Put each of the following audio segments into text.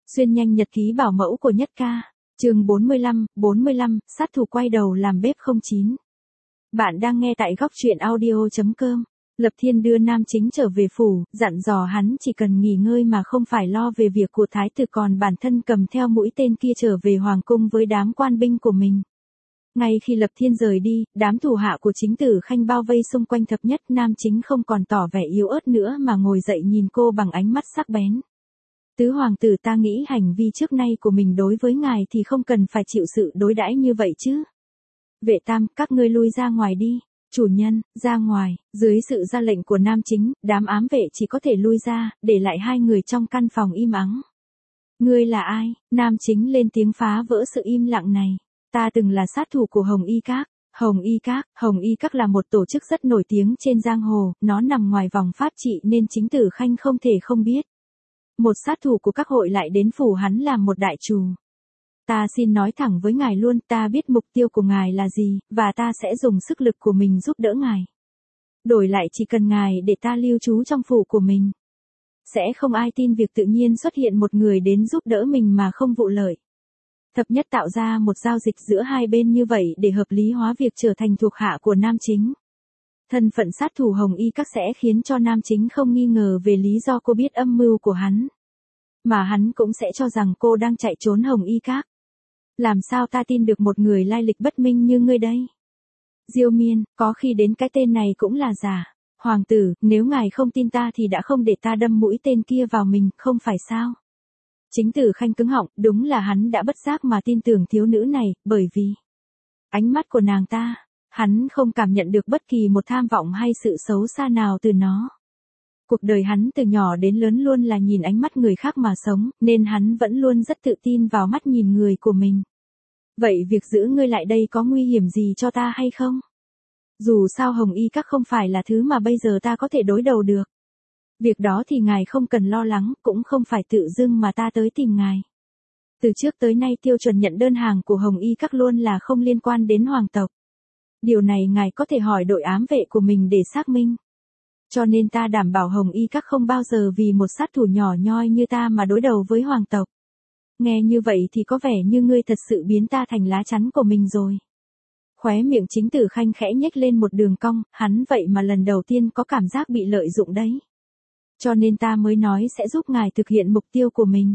Xuyên nhanh nhật ký bảo mẫu của Nhất Ca. Chương 45, sát thủ quay đầu làm bếp 09. Bạn đang nghe tại góc truyện audio.com. Lập Thiên đưa nam chính trở về phủ, dặn dò hắn chỉ cần nghỉ ngơi mà không phải lo về việc của thái tử, còn bản thân cầm theo mũi tên kia trở về hoàng cung với đám quan binh của mình. Ngay khi Lập Thiên rời đi, đám thủ hạ của Chính Tử Khanh bao vây xung quanh Thập Nhất. Nam chính không còn tỏ vẻ yếu ớt nữa mà ngồi dậy nhìn cô bằng ánh mắt sắc bén. Tứ hoàng tử, ta nghĩ hành vi trước nay của mình đối với ngài thì không cần phải chịu sự đối đãi như vậy chứ. Vệ Tam, các ngươi lui ra ngoài đi. Chủ nhân, ra ngoài. Dưới sự ra lệnh của nam chính, đám ám vệ chỉ có thể lui ra, để lại hai người trong căn phòng im ắng. Ngươi là ai? Nam chính lên tiếng phá vỡ sự im lặng này. Ta từng là sát thủ của Hồng Y Các. Hồng Y Các là một tổ chức rất nổi tiếng trên giang hồ, nó nằm ngoài vòng pháp trị nên Chính Tử Khanh không thể không biết. Một sát thủ của các hội lại đến phủ hắn làm một đại trù. Ta xin nói thẳng với ngài luôn, ta biết mục tiêu của ngài là gì, và ta sẽ dùng sức lực của mình giúp đỡ ngài. Đổi lại chỉ cần ngài để ta lưu trú trong phủ của mình. Sẽ không ai tin việc tự nhiên xuất hiện một người đến giúp đỡ mình mà không vụ lợi. Thập Nhất tạo ra một giao dịch giữa hai bên như vậy để hợp lý hóa việc trở thành thuộc hạ của nam chính. Thân phận sát thủ Hồng Y Các sẽ khiến cho nam chính không nghi ngờ về lý do cô biết âm mưu của hắn. Mà hắn cũng sẽ cho rằng cô đang chạy trốn Hồng Y Các. Làm sao ta tin được một người lai lịch bất minh như ngươi đây? Diêu Miên, có khi đến cái tên này cũng là giả. Hoàng tử, nếu ngài không tin ta thì đã không để ta đâm mũi tên kia vào mình, không phải sao? Chính Tử Khanh cứng họng, đúng là hắn đã bất giác mà tin tưởng thiếu nữ này, bởi vì ánh mắt của nàng ta, hắn không cảm nhận được bất kỳ một tham vọng hay sự xấu xa nào từ nó. Cuộc đời hắn từ nhỏ đến lớn luôn là nhìn ánh mắt người khác mà sống, nên hắn vẫn luôn rất tự tin vào mắt nhìn người của mình. Vậy việc giữ ngươi lại đây có nguy hiểm gì cho ta hay không? Dù sao Hồng Y Các không phải là thứ mà bây giờ ta có thể đối đầu được. Việc đó thì ngài không cần lo lắng, cũng không phải tự dưng mà ta tới tìm ngài. Từ trước tới nay tiêu chuẩn nhận đơn hàng của Hồng Y Các luôn là không liên quan đến hoàng tộc. Điều này ngài có thể hỏi đội ám vệ của mình để xác minh. Cho nên ta đảm bảo Hồng Y Các không bao giờ vì một sát thủ nhỏ nhoi như ta mà đối đầu với hoàng tộc. Nghe như vậy thì có vẻ như ngươi thật sự biến ta thành lá chắn của mình rồi. Khóe miệng Chính Tử Khanh khẽ nhếch lên một đường cong, hắn vậy mà lần đầu tiên có cảm giác bị lợi dụng đấy. Cho nên ta mới nói sẽ giúp ngài thực hiện mục tiêu của mình.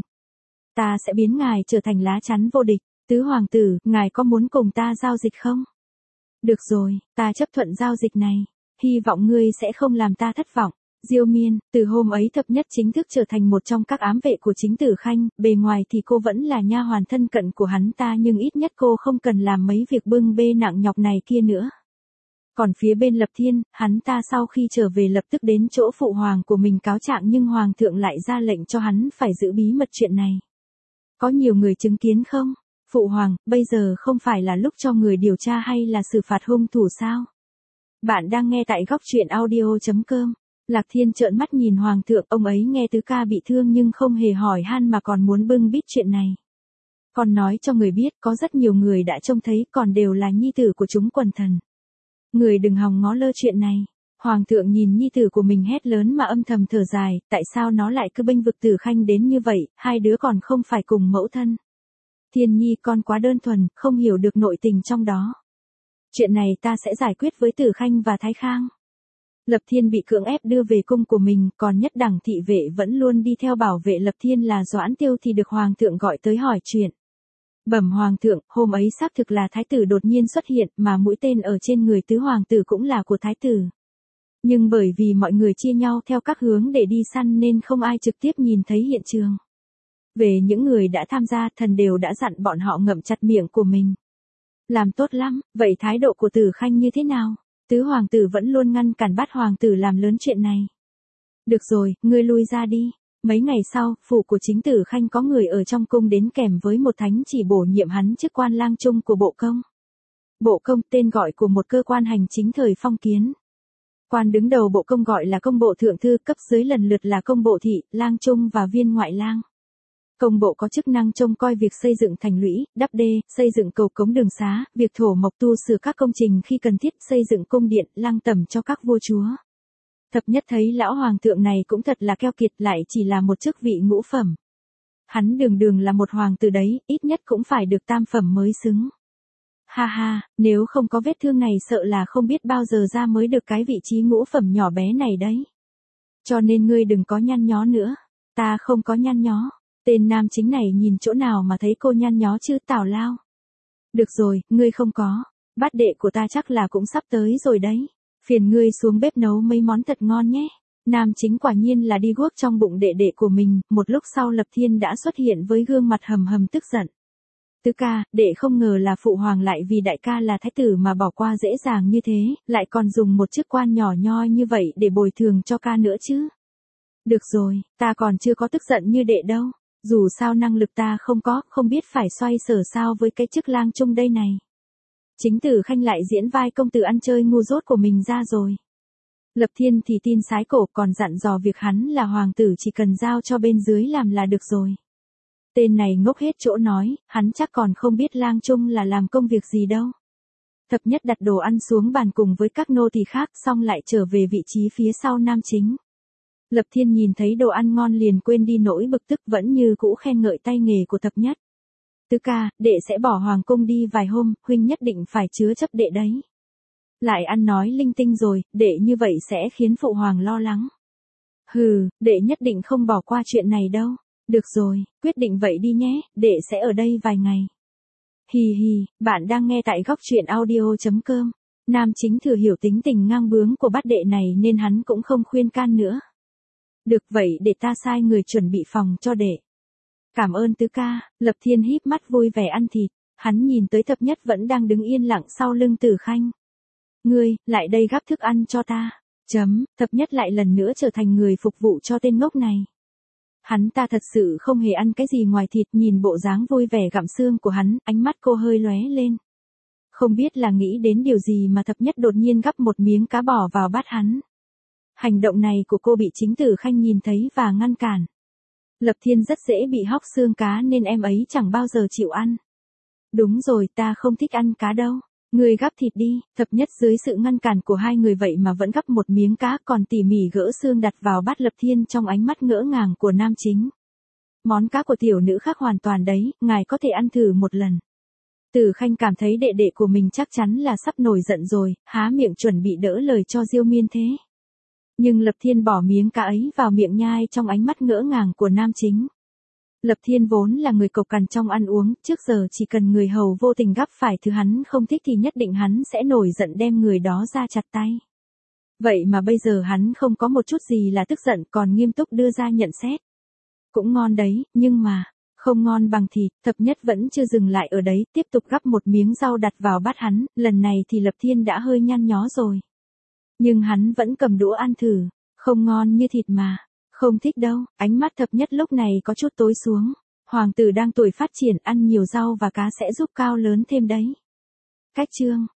Ta sẽ biến ngài trở thành lá chắn vô địch. Tứ hoàng tử, ngài có muốn cùng ta giao dịch không? Được rồi, ta chấp thuận giao dịch này. Hy vọng ngươi sẽ không làm ta thất vọng. Diêu Miên, từ hôm ấy Thập Nhất chính thức trở thành một trong các ám vệ của Chính Tử Khanh, bề ngoài thì cô vẫn là nha hoàn thân cận của hắn ta nhưng ít nhất cô không cần làm mấy việc bưng bê nặng nhọc này kia nữa. Còn phía bên Lập Thiên, hắn ta sau khi trở về lập tức đến chỗ phụ hoàng của mình cáo trạng nhưng hoàng thượng lại ra lệnh cho hắn phải giữ bí mật chuyện này. Có nhiều người chứng kiến không? Phụ hoàng, bây giờ không phải là lúc cho người điều tra hay là xử phạt hung thủ sao? Bạn đang nghe tại góc truyện audio.com. Lạc Thiên trợn mắt nhìn hoàng thượng, ông ấy nghe Tứ Ca bị thương nhưng không hề hỏi han mà còn muốn bưng bít chuyện này. Còn nói cho người biết có rất nhiều người đã trông thấy còn đều là nhi tử của chúng quần thần. Người đừng hòng ngó lơ chuyện này. Hoàng thượng nhìn nhi tử của mình hét lớn mà âm thầm thở dài, tại sao nó lại cứ bênh vực Tử Khanh đến như vậy, hai đứa còn không phải cùng mẫu thân. Thiên Nhi con quá đơn thuần, không hiểu được nội tình trong đó. Chuyện này ta sẽ giải quyết với Tử Khanh và Thái Khang. Lập Thiên bị cưỡng ép đưa về cung của mình, còn Nhất Đẳng thị vệ vẫn luôn đi theo bảo vệ Lập Thiên là Doãn Tiêu thì được hoàng thượng gọi tới hỏi chuyện. Bẩm hoàng thượng, hôm ấy xác thực là thái tử đột nhiên xuất hiện mà mũi tên ở trên người tứ hoàng tử cũng là của thái tử. Nhưng bởi vì mọi người chia nhau theo các hướng để đi săn nên không ai trực tiếp nhìn thấy hiện trường. Về những người đã tham gia, thần đều đã dặn bọn họ ngậm chặt miệng của mình. Làm tốt lắm, vậy thái độ của Tử Khanh như thế nào? Tứ hoàng tử vẫn luôn ngăn cản bắt hoàng tử làm lớn chuyện này. Được rồi, ngươi lui ra đi. Mấy ngày sau, phủ của Chính Tử Khanh có người ở trong cung đến kèm với một thánh chỉ bổ nhiệm hắn chức quan lang trung của bộ công. Bộ công, tên gọi của một cơ quan hành chính thời phong kiến. Quan đứng đầu bộ công gọi là công bộ thượng thư, cấp dưới lần lượt là công bộ thị, lang trung và viên ngoại lang. Công bộ có chức năng trông coi việc xây dựng thành lũy, đắp đê, xây dựng cầu cống đường xá, việc thổ mộc tu sửa các công trình khi cần thiết, xây dựng cung điện, lang tẩm cho các vua chúa. Thập Nhất thấy lão hoàng thượng này cũng thật là keo kiệt, lại chỉ là một chức vị ngũ phẩm. Hắn đường đường là một hoàng tử đấy, ít nhất cũng phải được tam phẩm mới xứng. Ha ha, nếu không có vết thương này sợ là không biết bao giờ ra mới được cái vị trí ngũ phẩm nhỏ bé này đấy. Cho nên ngươi đừng có nhăn nhó nữa. Ta không có nhăn nhó. Tên nam chính này nhìn chỗ nào mà thấy cô nhăn nhó chứ Tào Lao. Được rồi, ngươi không có. Bát đệ của ta chắc là cũng sắp tới rồi đấy. Phiền ngươi xuống bếp nấu mấy món thật ngon nhé. Nam chính quả nhiên là đi guốc trong bụng đệ đệ của mình, một lúc sau Lập Thiên đã xuất hiện với gương mặt hầm hầm tức giận. Tứ ca, đệ không ngờ là phụ hoàng lại vì đại ca là thái tử mà bỏ qua dễ dàng như thế, lại còn dùng một chức quan nhỏ nhoi như vậy để bồi thường cho ca nữa chứ. Được rồi, ta còn chưa có tức giận như đệ đâu, dù sao năng lực ta không có, không biết phải xoay sở sao với cái chức lang trung đây này. Chính Tử Khanh lại diễn vai công tử ăn chơi ngu dốt của mình ra rồi. Lập Thiên thì tin sái cổ còn dặn dò việc hắn là hoàng tử chỉ cần giao cho bên dưới làm là được rồi. Tên này ngốc hết chỗ nói, hắn chắc còn không biết lang trung là làm công việc gì đâu. Thập nhất đặt đồ ăn xuống bàn cùng với các nô tỳ khác xong lại trở về vị trí phía sau nam chính. Lập Thiên nhìn thấy đồ ăn ngon liền quên đi nỗi bực tức vẫn như cũ khen ngợi tay nghề của thập nhất. Tứ ca, đệ sẽ bỏ hoàng cung đi vài hôm, huynh nhất định phải chứa chấp đệ đấy. Lại ăn nói linh tinh rồi, đệ như vậy sẽ khiến phụ hoàng lo lắng. Hừ, đệ nhất định không bỏ qua chuyện này đâu. Được rồi, quyết định vậy đi nhé, đệ sẽ ở đây vài ngày. Hì hì, bạn đang nghe tại góc truyện audio.com. Nam chính thừa hiểu tính tình ngang bướng của bát đệ này nên hắn cũng không khuyên can nữa. Được vậy để ta sai người chuẩn bị phòng cho đệ. Cảm ơn tứ ca, Lập Thiên híp mắt vui vẻ ăn thịt, hắn nhìn tới thập nhất vẫn đang đứng yên lặng sau lưng Tử Khanh. Ngươi, lại đây gắp thức ăn cho ta. Thập nhất lại lần nữa trở thành người phục vụ cho tên ngốc này. Hắn ta thật sự không hề ăn cái gì ngoài thịt, nhìn bộ dáng vui vẻ gặm xương của hắn, ánh mắt cô hơi lóe lên. Không biết là nghĩ đến điều gì mà thập nhất đột nhiên gắp một miếng cá bỏ vào bát hắn. Hành động này của cô bị chính Tử Khanh nhìn thấy và ngăn cản. Lập Thiên rất dễ bị hóc xương cá nên em ấy chẳng bao giờ chịu ăn. Đúng rồi, ta không thích ăn cá đâu. Người gắp thịt đi, thập nhất dưới sự ngăn cản của hai người vậy mà vẫn gắp một miếng cá còn tỉ mỉ gỡ xương đặt vào bát Lập Thiên trong ánh mắt ngỡ ngàng của nam chính. Món cá của tiểu nữ khác hoàn toàn đấy, ngài có thể ăn thử một lần. Tử Khanh cảm thấy đệ đệ của mình chắc chắn là sắp nổi giận rồi, há miệng chuẩn bị đỡ lời cho Diêu Miên thế. Nhưng Lập Thiên bỏ miếng cá ấy vào miệng nhai trong ánh mắt ngỡ ngàng của nam chính. Lập Thiên vốn là người cộc cằn trong ăn uống, trước giờ chỉ cần người hầu vô tình gắp phải thứ hắn không thích thì nhất định hắn sẽ nổi giận đem người đó ra chặt tay. Vậy mà bây giờ hắn không có một chút gì là tức giận còn nghiêm túc đưa ra nhận xét. Cũng ngon đấy, nhưng mà, không ngon bằng thịt, thập nhất vẫn chưa dừng lại ở đấy, tiếp tục gắp một miếng rau đặt vào bát hắn, lần này thì Lập Thiên đã hơi nhăn nhó rồi. Nhưng hắn vẫn cầm đũa ăn thử, không ngon như thịt mà. Không thích đâu, ánh mắt thập nhất lúc này có chút tối xuống. Hoàng tử đang tuổi phát triển ăn nhiều rau và cá sẽ giúp cao lớn thêm đấy. Cách chương